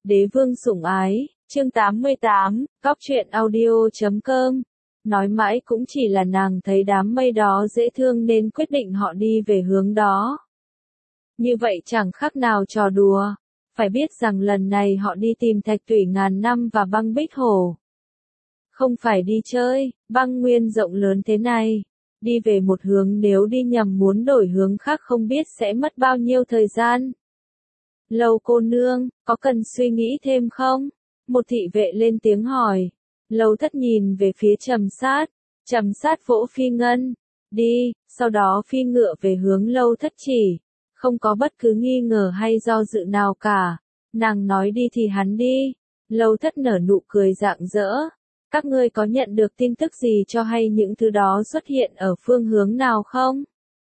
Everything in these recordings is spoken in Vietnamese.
Đế vương sủng ái, chương 88, Cóc truyện audio.com. Nói mãi cũng chỉ là nàng thấy đám mây đó dễ thương nên quyết định họ đi về hướng đó. Như vậy chẳng khác nào trò đùa. Phải biết rằng lần này họ đi tìm thạch tủy ngàn năm và băng bích hồ. Không phải đi chơi, băng nguyên rộng lớn thế này. Đi về một hướng nếu đi nhầm muốn đổi hướng khác không biết sẽ mất bao nhiêu thời gian. Lầu cô nương, có cần suy nghĩ thêm không? Một thị vệ lên tiếng hỏi. Lầu thất nhìn về phía trầm sát vỗ phi ngân. Đi, sau đó phi ngựa về hướng lâu thất chỉ. Không có bất cứ nghi ngờ hay do dự nào cả. Nàng nói đi thì hắn đi. Lâu thất nở nụ cười rạng rỡ. Các ngươi có nhận được tin tức gì cho hay những thứ đó xuất hiện ở phương hướng nào không?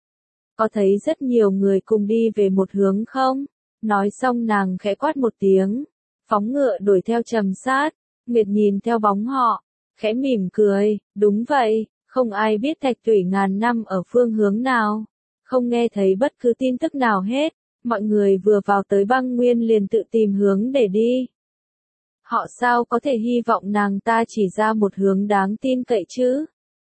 Có thấy rất nhiều người cùng đi về một hướng không? Nói xong nàng khẽ quát một tiếng, phóng ngựa đuổi theo trầm sát. Nguyệt nhìn theo bóng họ, khẽ mỉm cười, đúng vậy, không ai biết thạch tủy ngàn năm ở phương hướng nào. Không nghe thấy bất cứ tin tức nào hết, mọi người vừa vào tới băng nguyên liền tự tìm hướng để đi. Họ sao có thể hy vọng nàng ta chỉ ra một hướng đáng tin cậy chứ?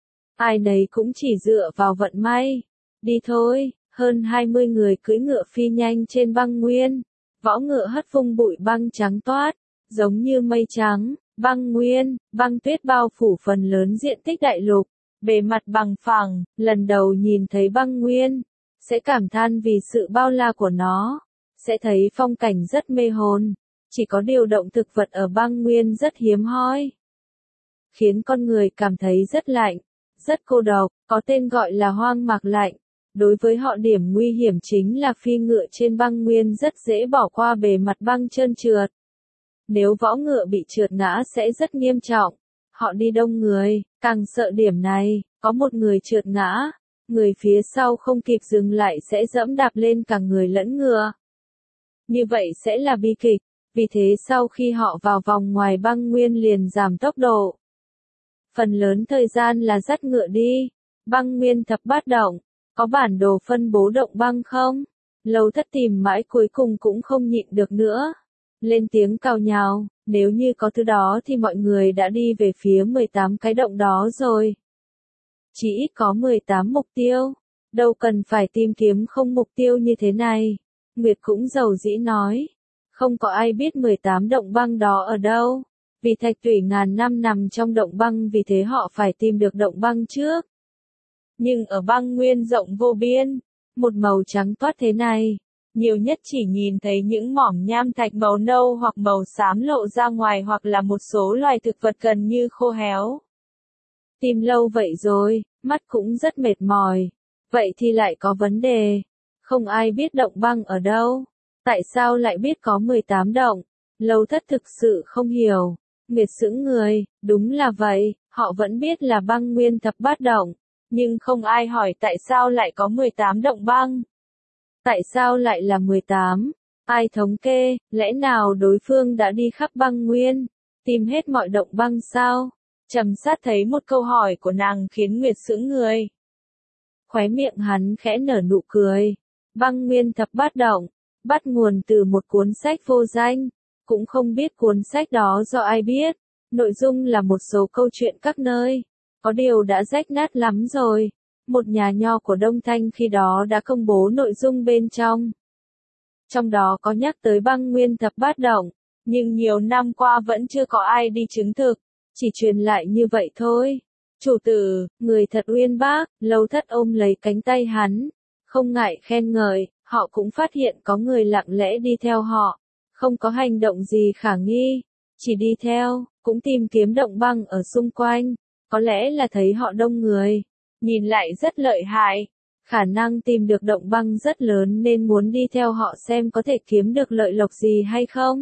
Ai nấy cũng chỉ dựa vào vận may. Đi thôi. Hơn 20 người cưỡi ngựa phi nhanh trên băng nguyên, võ ngựa hất vung bụi băng trắng toát, giống như mây trắng, băng nguyên, băng tuyết bao phủ phần lớn diện tích đại lục, bề mặt bằng phẳng, lần đầu nhìn thấy băng nguyên, sẽ cảm than vì sự bao la của nó, sẽ thấy phong cảnh rất mê hồn, chỉ có điều động thực vật ở băng nguyên rất hiếm hoi, khiến con người cảm thấy rất lạnh, rất cô độc, có tên gọi là hoang mạc lạnh. Đối với họ điểm nguy hiểm chính là phi ngựa trên băng nguyên rất dễ bỏ qua bề mặt băng trơn trượt. Nếu võ ngựa bị trượt ngã sẽ rất nghiêm trọng. Họ đi đông người, càng sợ điểm này, có một người trượt ngã, người phía sau không kịp dừng lại sẽ dẫm đạp lên cả người lẫn ngựa. Như vậy sẽ là bi kịch, vì thế sau khi họ vào vòng ngoài băng nguyên liền giảm tốc độ. Phần lớn thời gian là dắt ngựa đi, băng nguyên thập bát động. Có bản đồ phân bố động băng không? Lâu thất tìm mãi cuối cùng cũng không nhịn được nữa. Lên tiếng cào nhào, nếu như có thứ đó thì mọi người đã đi về phía 18 cái động đó rồi. Chỉ ít có 18 mục tiêu. Đâu cần phải tìm kiếm không mục tiêu như thế này. Nguyệt cũng giàu dĩ nói. Không có ai biết 18 động băng đó ở đâu. Vì thạch tủy ngàn năm nằm trong động băng vì thế họ phải tìm được động băng trước. Nhưng ở băng nguyên rộng vô biên, một màu trắng toát thế này, nhiều nhất chỉ nhìn thấy những mỏm nham thạch màu nâu hoặc màu xám lộ ra ngoài hoặc là một số loài thực vật gần như khô héo. Tìm lâu vậy rồi, mắt cũng rất mệt mỏi. Vậy thì lại có vấn đề. Không ai biết động băng ở đâu. Tại sao lại biết có 18 động? Lâu thất thực sự không hiểu. Nguyệt sững người, đúng là vậy, họ vẫn biết là băng nguyên thập bát động. Nhưng không ai hỏi tại sao lại có 18 động băng. Tại sao lại là 18? Ai thống kê, lẽ nào đối phương đã đi khắp băng nguyên, tìm hết mọi động băng sao? Trầm sát thấy một câu hỏi của nàng khiến Nguyệt sững người. Khóe miệng hắn khẽ nở nụ cười. Băng nguyên thập bát động, bắt nguồn từ một cuốn sách vô danh, cũng không biết cuốn sách đó do ai biết. Nội dung là một số câu chuyện các nơi. Có điều đã rách nát lắm rồi. Một nhà nho của Đông Thanh khi đó đã công bố nội dung bên trong. Trong đó có nhắc tới băng nguyên thập bát động, nhưng nhiều năm qua vẫn chưa có ai đi chứng thực, chỉ truyền lại như vậy thôi. Chủ tử, người thật uyên bác, Lâu thất ôm lấy cánh tay hắn, không ngại khen ngợi, họ cũng phát hiện có người lặng lẽ đi theo họ, không có hành động gì khả nghi, chỉ đi theo, cũng tìm kiếm động băng ở xung quanh. Có lẽ là thấy họ đông người, nhìn lại rất lợi hại, khả năng tìm được động băng rất lớn nên muốn đi theo họ xem có thể kiếm được lợi lộc gì hay không.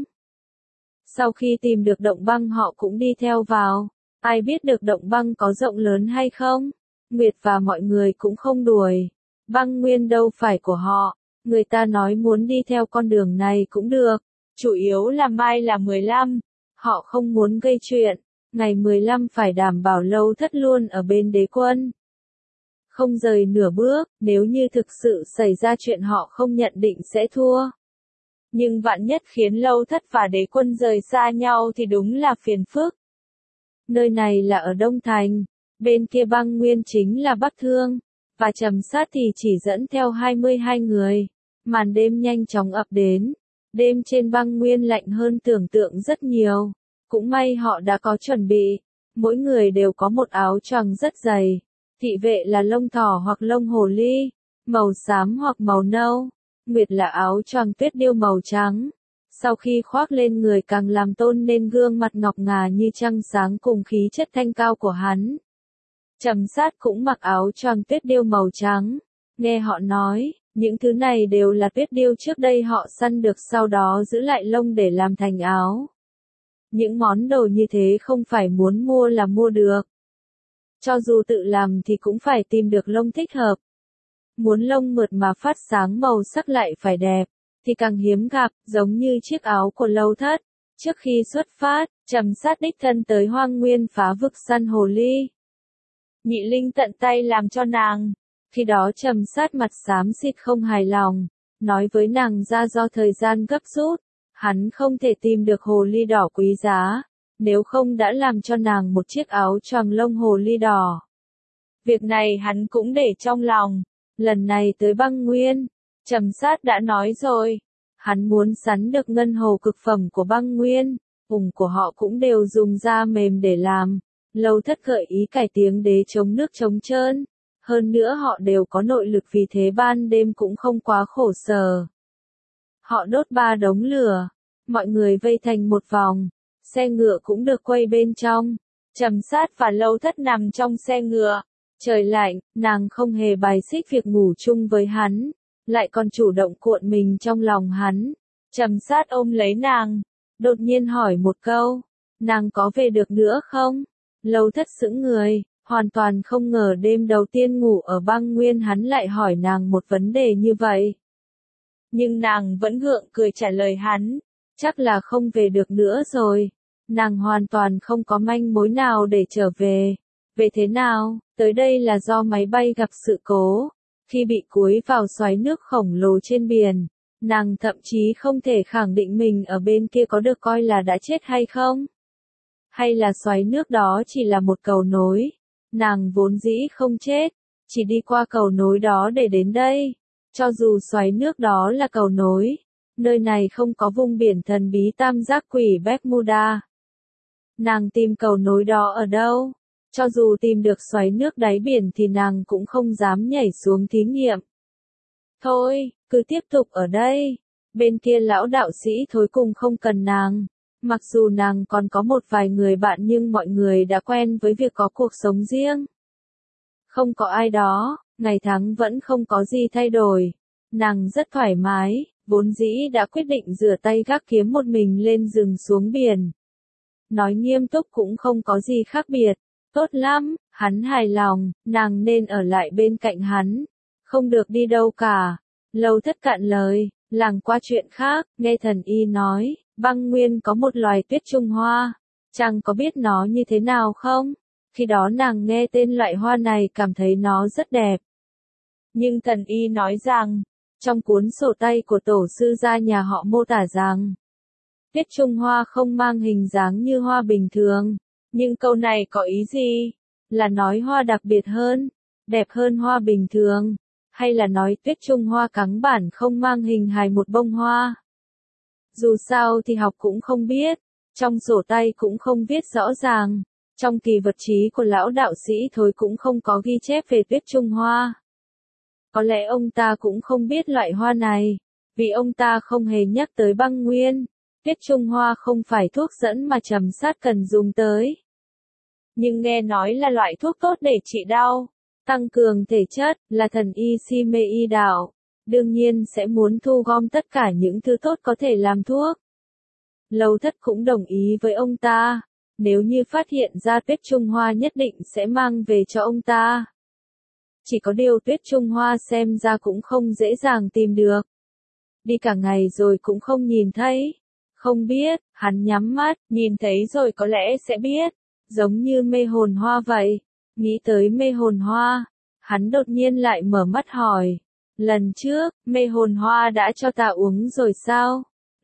Sau khi tìm được động băng họ cũng đi theo vào, ai biết được động băng có rộng lớn hay không, Nguyệt và mọi người cũng không đuổi, băng nguyên đâu phải của họ, người ta nói muốn đi theo con đường này cũng được, chủ yếu là mai là 15, họ không muốn gây chuyện. Ngày 15 phải đảm bảo Lâu thất luôn ở bên đế quân. Không rời nửa bước, nếu như thực sự xảy ra chuyện họ không nhận định sẽ thua. Nhưng vạn nhất khiến Lâu Thất và đế quân rời xa nhau thì đúng là phiền phức. Nơi này là ở Đông Thành, bên kia băng nguyên chính là Bắc Thương, và Trầm Sát thì chỉ dẫn theo 22 người. Màn đêm nhanh chóng ập đến, đêm trên băng nguyên lạnh hơn tưởng tượng rất nhiều. Cũng may họ đã có chuẩn bị, mỗi người đều có một áo choàng rất dày. Thị vệ là lông thỏ hoặc lông hồ ly, màu xám hoặc màu nâu. Nguyệt là áo choàng tuyết điêu màu trắng. Sau khi khoác lên người càng làm tôn nên gương mặt ngọc ngà như trăng sáng cùng khí chất thanh cao của hắn. Trầm Sát cũng mặc áo choàng tuyết điêu màu trắng. Nghe họ nói, những thứ này đều là tuyết điêu trước đây họ săn được sau đó giữ lại lông để làm thành áo. Những món đồ như thế không phải muốn mua là mua được. Cho dù tự làm thì cũng phải tìm được lông thích hợp. Muốn lông mượt mà phát sáng màu sắc lại phải đẹp, thì càng hiếm gặp, giống như chiếc áo của Lâu Thất. Trước khi xuất phát, Trầm Sát đích thân tới hoang nguyên phá vực săn hồ ly. Nhị Linh tận tay làm cho nàng. Khi đó Trầm Sát mặt xám xịt không hài lòng, nói với nàng ra do thời gian gấp rút, hắn không thể tìm được hồ ly đỏ quý giá, nếu không đã làm cho nàng một chiếc áo choàng lông hồ ly đỏ. Việc này hắn cũng để trong lòng. Lần này tới băng nguyên, Trầm Sát đã nói rồi, hắn muốn sắn được ngân hồ cực phẩm của băng nguyên, ủng của họ cũng đều dùng da mềm để làm. Lâu Thất gợi ý cải tiếng đế chống nước chống trơn, hơn nữa họ đều có nội lực vì thế ban đêm cũng không quá khổ sở. Họ đốt 3 đống lửa, mọi người vây thành một vòng, xe ngựa cũng được quay bên trong. Trầm Sát và Lâu Thất nằm trong xe ngựa. Trời lạnh, nàng không hề bài xích việc ngủ chung với hắn, lại còn chủ động cuộn mình trong lòng hắn. Trầm Sát ôm lấy nàng, đột nhiên hỏi một câu, nàng có về được nữa không? Lâu Thất sững người, hoàn toàn không ngờ đêm đầu tiên ngủ ở băng nguyên hắn lại hỏi nàng một vấn đề như vậy. Nhưng nàng vẫn gượng cười trả lời hắn, chắc là không về được nữa rồi. Nàng hoàn toàn không có manh mối nào để trở về. Về thế nào? Tới đây là do máy bay gặp sự cố. Khi bị cúi vào xoáy nước khổng lồ trên biển, nàng thậm chí không thể khẳng định mình ở bên kia có được coi là đã chết hay không. Hay là xoáy nước đó chỉ là một cầu nối. Nàng vốn dĩ không chết, chỉ đi qua cầu nối đó để đến đây. Cho dù xoáy nước đó là cầu nối, nơi này không có vùng biển thần bí tam giác quỷ Bermuda. Nàng tìm cầu nối đó ở đâu? Cho dù tìm được xoáy nước đáy biển thì nàng cũng không dám nhảy xuống thí nghiệm. Thôi, cứ tiếp tục ở đây. Bên kia lão đạo sĩ Thối cùng không cần nàng. Mặc dù nàng còn có một vài người bạn nhưng mọi người đã quen với việc có cuộc sống riêng. Không có ai đó, ngày tháng vẫn không có gì thay đổi. Nàng rất thoải mái, vốn dĩ đã quyết định rửa tay gác kiếm một mình lên rừng xuống biển. Nói nghiêm túc cũng không có gì khác biệt. Tốt lắm, hắn hài lòng, nàng nên ở lại bên cạnh hắn. Không được đi đâu cả. Lâu Thất cạn lời, làng qua chuyện khác, nghe thần y nói, băng nguyên có một loài tuyết trung hoa. Chàng có biết nó như thế nào không? Khi đó nàng nghe tên loại hoa này cảm thấy nó rất đẹp. Nhưng thần y nói rằng, trong cuốn sổ tay của tổ sư gia nhà họ mô tả rằng, tuyết trung hoa không mang hình dáng như hoa bình thường. Nhưng câu này có ý gì? Là nói hoa đặc biệt hơn, đẹp hơn hoa bình thường, hay là nói tuyết trung hoa cắng bản không mang hình hài một bông hoa? Dù sao thì học cũng không biết, trong sổ tay cũng không viết rõ ràng, trong kỳ vật trí của lão đạo sĩ Thối cũng không có ghi chép về tuyết trung hoa. Có lẽ ông ta cũng không biết loại hoa này, vì ông ta không hề nhắc tới băng nguyên. Tuyết trung hoa không phải thuốc dẫn mà Trầm Sát cần dùng tới. Nhưng nghe nói là loại thuốc tốt để trị đau, tăng cường thể chất, là thần y si mê y đạo. Đương nhiên sẽ muốn thu gom tất cả những thứ tốt có thể làm thuốc. Lâu Thất cũng đồng ý với ông ta. Nếu như phát hiện ra tuyết trung hoa nhất định sẽ mang về cho ông ta. Chỉ có điều tuyết trung hoa xem ra cũng không dễ dàng tìm được. Đi cả ngày rồi cũng không nhìn thấy. Không biết, hắn nhắm mắt, nhìn thấy rồi có lẽ sẽ biết. Giống như mê hồn hoa vậy. Nghĩ tới mê hồn hoa, hắn đột nhiên lại mở mắt hỏi. Lần trước, mê hồn hoa đã cho ta uống rồi sao?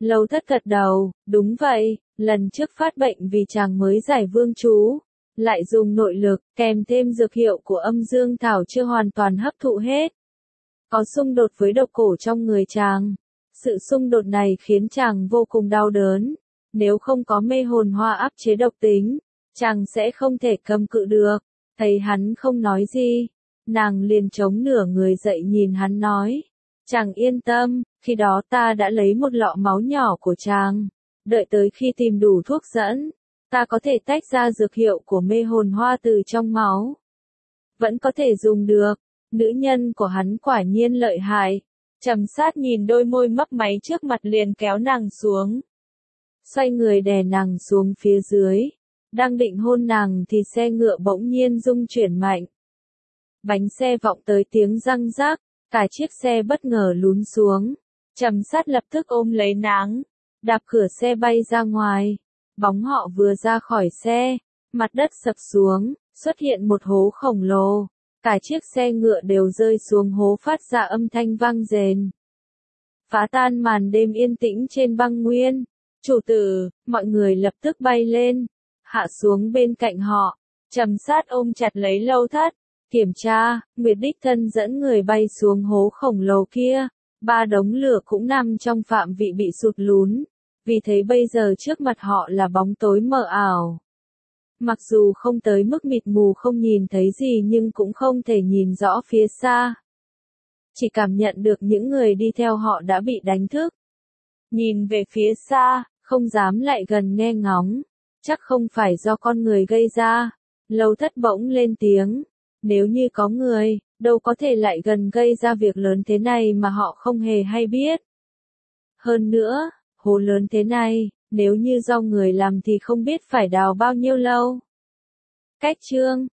Lâu Thất gật đầu, đúng vậy, lần trước phát bệnh vì chàng mới giải vương chú, lại dùng nội lực, kèm thêm dược hiệu của âm dương thảo chưa hoàn toàn hấp thụ hết. Có xung đột với độc cổ trong người chàng. Sự xung đột này khiến chàng vô cùng đau đớn. Nếu không có mê hồn hoa áp chế độc tính, chàng sẽ không thể cầm cự được. Thấy hắn không nói gì, nàng liền chống nửa người dậy nhìn hắn nói. Chàng yên tâm, khi đó ta đã lấy một lọ máu nhỏ của chàng. Đợi tới khi tìm đủ thuốc dẫn, ta có thể tách ra dược hiệu của mê hồn hoa từ trong máu. Vẫn có thể dùng được. Nữ nhân của hắn quả nhiên lợi hại. Trầm Sát nhìn đôi môi mấp máy trước mặt liền kéo nàng xuống. Xoay người đè nàng xuống phía dưới. Đang định hôn nàng thì xe ngựa bỗng nhiên rung chuyển mạnh. Bánh xe vọng tới tiếng răng rác, cả chiếc xe bất ngờ lún xuống. Trầm Sát lập tức ôm lấy nàng, đạp cửa xe bay ra ngoài. Bóng họ vừa ra khỏi xe, mặt đất sập xuống, xuất hiện một hố khổng lồ. Cả chiếc xe ngựa đều rơi xuống hố phát ra âm thanh vang rền. Phá tan màn đêm yên tĩnh trên băng nguyên. Chủ tử, mọi người lập tức bay lên, hạ xuống bên cạnh họ. Trầm Sát ôm chặt lấy Lâu Thất, kiểm tra, Nguyệt đích thân dẫn người bay xuống hố khổng lồ kia. 3 đống lửa cũng nằm trong phạm vị bị sụt lún. Vì thế bây giờ trước mặt họ là bóng tối mờ ảo. Mặc dù không tới mức mịt mù không nhìn thấy gì nhưng cũng không thể nhìn rõ phía xa. Chỉ cảm nhận được những người đi theo họ đã bị đánh thức. Nhìn về phía xa, không dám lại gần nghe ngóng. Chắc không phải do con người gây ra. Lâu Thất bỗng lên tiếng. Nếu như có người, đâu có thể lại gần gây ra việc lớn thế này mà họ không hề hay biết. Hơn nữa, hố lớn thế này, nếu như do người làm thì không biết phải đào bao nhiêu lâu. Cách chương